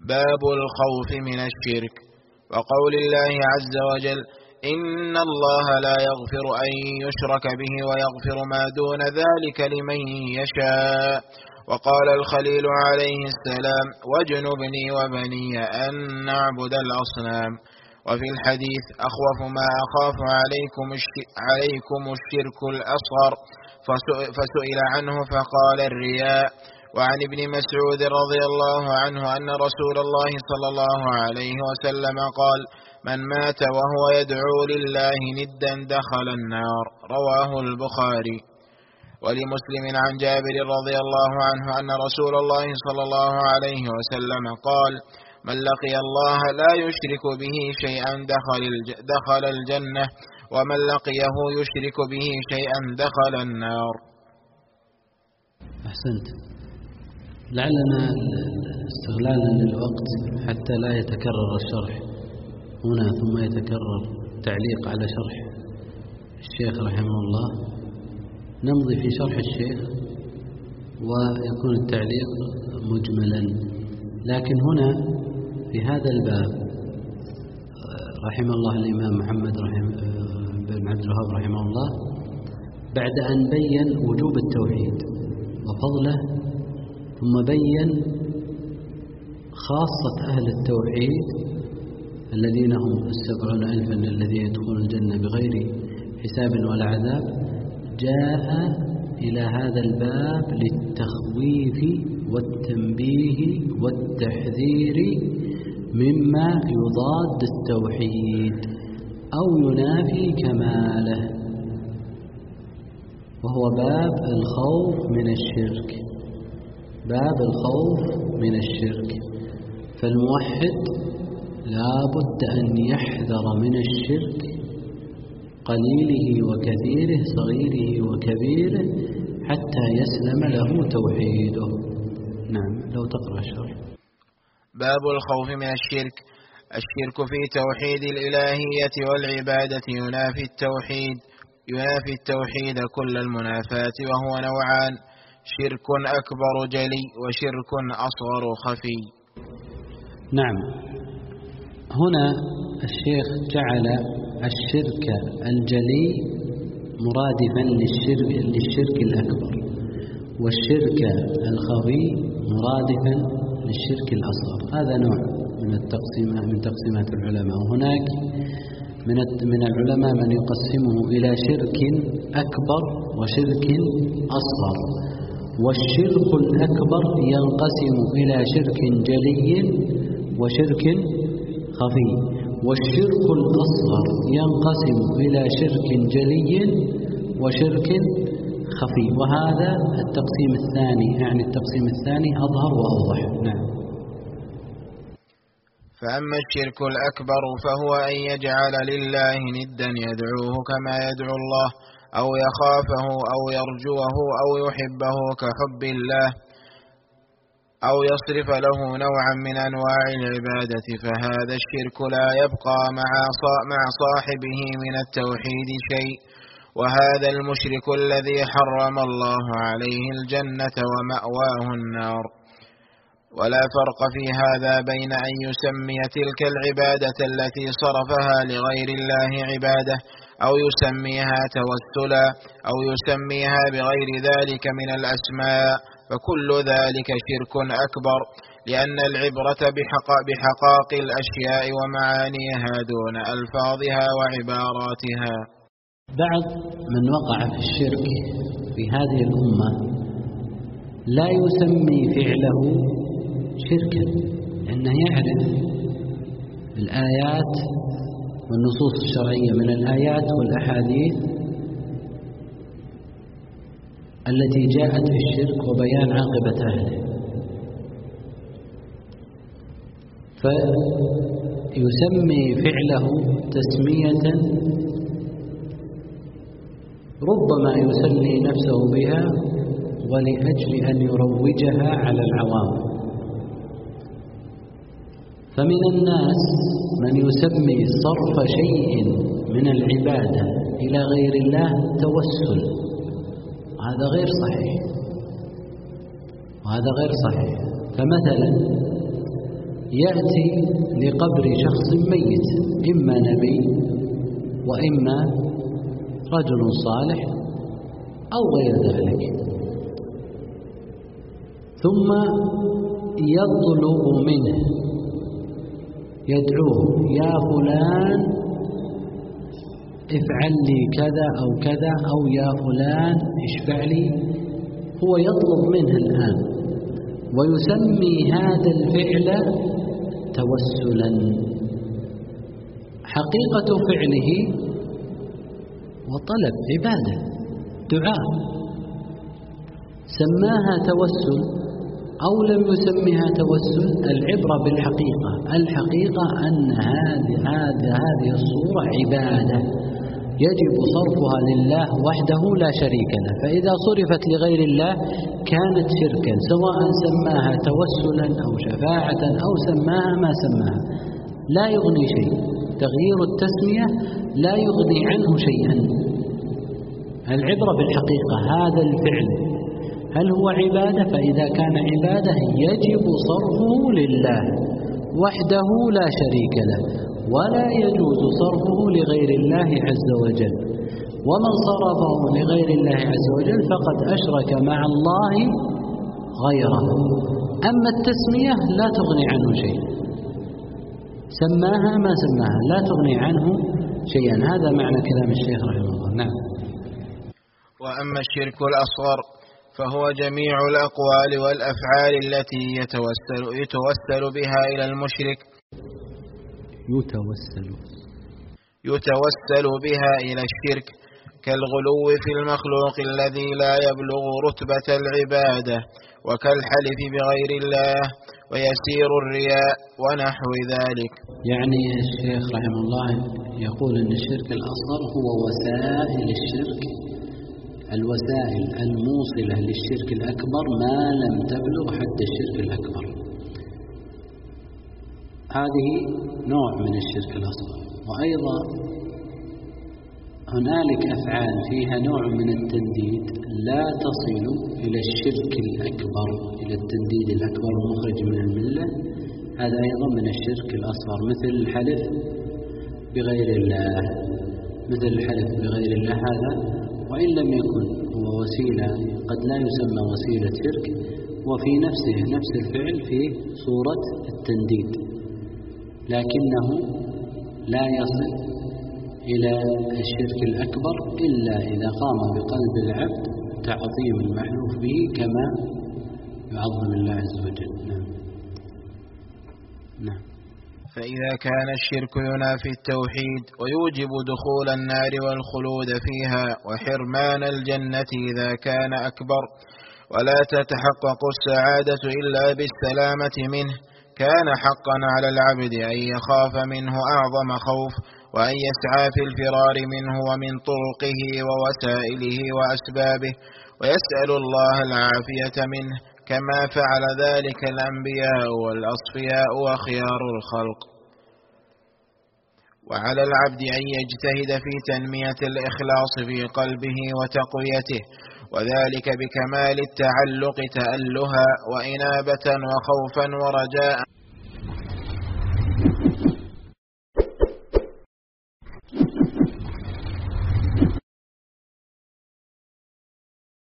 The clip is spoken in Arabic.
باب الخوف من الشرك. وقول الله عز وجل: إن الله لا يغفر أن يشرك به ويغفر ما دون ذلك لمن يشاء. وقال الخليل عليه السلام: واجنبني وبني أن نعبد الأصنام. وفي الحديث: أخوف ما أخاف عليكم الشرك الأصغر، فسئل عنه فقال: الرياء. وعن ابن مسعود رضي الله عنه أن رسول الله صلى الله عليه وسلم قال: من مات وهو يدعو لله ندا دخل النار. رواه البخاري. ولمسلم عن جابر رضي الله عنه أن رسول الله صلى الله عليه وسلم قال: من لقي الله لا يشرك به شيئا دخل الجنة، ومن لقيه يشرك به شيئا دخل النار. أحسنت. لعلنا استغلالا للوقت حتى لا يتكرر الشرح هنا ثم يتكرر تعليق على شرح الشيخ رحمه الله، نمضي في شرح الشيخ ويكون التعليق مجملا. لكن هنا في هذا الباب رحمه الله الإمام محمد بن عبد الوهاب رحمه الله بعد أن بين وجوب التوحيد وفضله، ثم بين خاصة أهل التوحيد الذين هم 70,000 الذين يدخلون الجنة بغير حساب ولا عذاب، جاء إلى هذا الباب للتخويف والتنبيه والتحذير مما يضاد التوحيد أو ينافي كماله، وهو باب الخوف من الشرك. باب الخوف من الشرك. فالموحد لا بد أن يحذر من الشرك قليله وكثيره، صغيره وكبيره، حتى يسلم له توحيده. نعم، لو تقرأ الشرح. باب الخوف من الشرك. الشرك في توحيد الإلهية والعبادة ينافي التوحيد كل المنافات، وهو نوعان: شرك أكبر جلي وشرك أصغر خفي. نعم، هنا الشيخ جعل الشرك الجلي مرادفا للشرك الأكبر، والشرك الخفي مرادفا للشرك الأصغر. هذا نوع من تقسيمات العلماء. وهناك من العلماء من يقسمه إلى شرك أكبر وشرك أصغر. والشرك الأكبر ينقسم إلى شرك جلي وشرك خفي، والشرك الأصغر ينقسم إلى شرك جلي وشرك خفي. وهذا التقسيم الثاني، يعني التقسيم الثاني أظهر وأوضح. نعم. فأما الشرك الأكبر فهو أن يجعل لله ندا يدعوه كما يدعو الله، أو يخافه أو يرجوه أو يحبه كحب الله، أو يصرف له نوعا من أنواع العبادة، فهذا الشرك لا يبقى مع صاحبه من التوحيد شيء. وهذا المشرك الذي حرم الله عليه الجنة ومأواه النار. ولا فرق في هذا بين أن يسمي تلك العبادة التي صرفها لغير الله عبادة، أو يسميها توسلا، أو يسميها بغير ذلك من الأسماء، فكل ذلك شرك أكبر، لأن العبرة بحقائق الأشياء ومعانيها دون ألفاظها وعباراتها. بعض من وقع في الشرك في هذه الأمة لا يسمي فعله شركا، لأنه يعرف الآيات والنصوص الشرعية من الآيات والأحاديث التي جاءت في الشرك وبيان عاقبة أهله، فيسمي فعله تسمية ربما يسلي نفسه بها ولأجل أن يروجها على العوام. فمن الناس من يسمي صرف شيء من العبادة إلى غير الله توسل، وهذا غير صحيح. فمثلا يأتي لقبر شخص ميت، إما نبي وإما رجل صالح أو غير ذلك، ثم يطلب منه، يدعوه: يا فلان افعل لي كذا أو كذا، أو يا فلان اشفع لي. هو يطلب منه الآن، ويسمي هذا الفعل توسلا. حقيقة فعله وطلب عبادة دعاء، سماها توسل أو لم يسمها توسل، العبرة بالحقيقة. الحقيقة أن هذه الصورة عبادة يجب صرفها لله وحده لا شريك له، فإذا صرفت لغير الله كانت شركا، سواء سماها توسلا أو شفاعة أو سماها ما سماها، لا يغني شيء. تغيير التسمية لا يغني عنه شيئا. العبرة بالحقيقة، هذا الفعل هل هو عبادة؟ فإذا كان عبادة يجب صرفه لله وحده لا شريك له، ولا يجوز صرفه لغير الله عز وجل. ومن صرفه لغير الله عز وجل فقد أشرك مع الله غيره. أما التسمية لا تغني عنه شيء، سماها ما سماها لا تغني عنه شيئا. هذا معنى كلام الشيخ رحمه الله. نعم. وأما الشرك الأصغر فهو جميع الأقوال والأفعال التي يتوسل بها إلى المشرك، يتوسل بها إلى الشرك، كالغلو في المخلوق الذي لا يبلغ رتبة العبادة، وكالحلف بغير الله، ويسير الرياء ونحو ذلك. يعني الشيخ رحمه الله يقول أن الشرك الأصغر هو وسائل الشرك، الوسائل الموصلة للشرك الأكبر ما لم تبلغ حد الشرك الأكبر. هذه نوع من الشرك الأصغر. وأيضا هنالك أفعال فيها نوع من التنديد لا تصل إلى الشرك الأكبر، إلى التنديد الأكبر المخرج من الملة، هذا أيضا من الشرك الأصغر، مثل الحلف بغير الله. مثل الحلف بغير الله هذا وإن لم يكن هو وسيلة، قد لا يسمى وسيلة شرك، وفي نفس الفعل في صورة التنديد، لكنه لا يصل إلى الشرك الأكبر إلا إذا قام بقلب العبد تعظيم المحلوف به كما يعظم الله عز وجل. نعم. فإذا كان الشرك ينافي التوحيد ويوجب دخول النار والخلود فيها وحرمان الجنة إذا كان أكبر، ولا تتحقق السعادة إلا بالسلامة منه، كان حقا على العبد أن يخاف منه أعظم خوف، وأن يسعى في الفرار منه ومن طرقه ووسائله وأسبابه، ويسأل الله العافية منه، كما فعل ذلك الأنبياء والأصفياء وخيار الخلق. وعلى العبد أن يجتهد في تنمية الإخلاص في قلبه وتقويته، وذلك بكمال التعلق تألها وإنابة وخوفا ورجاء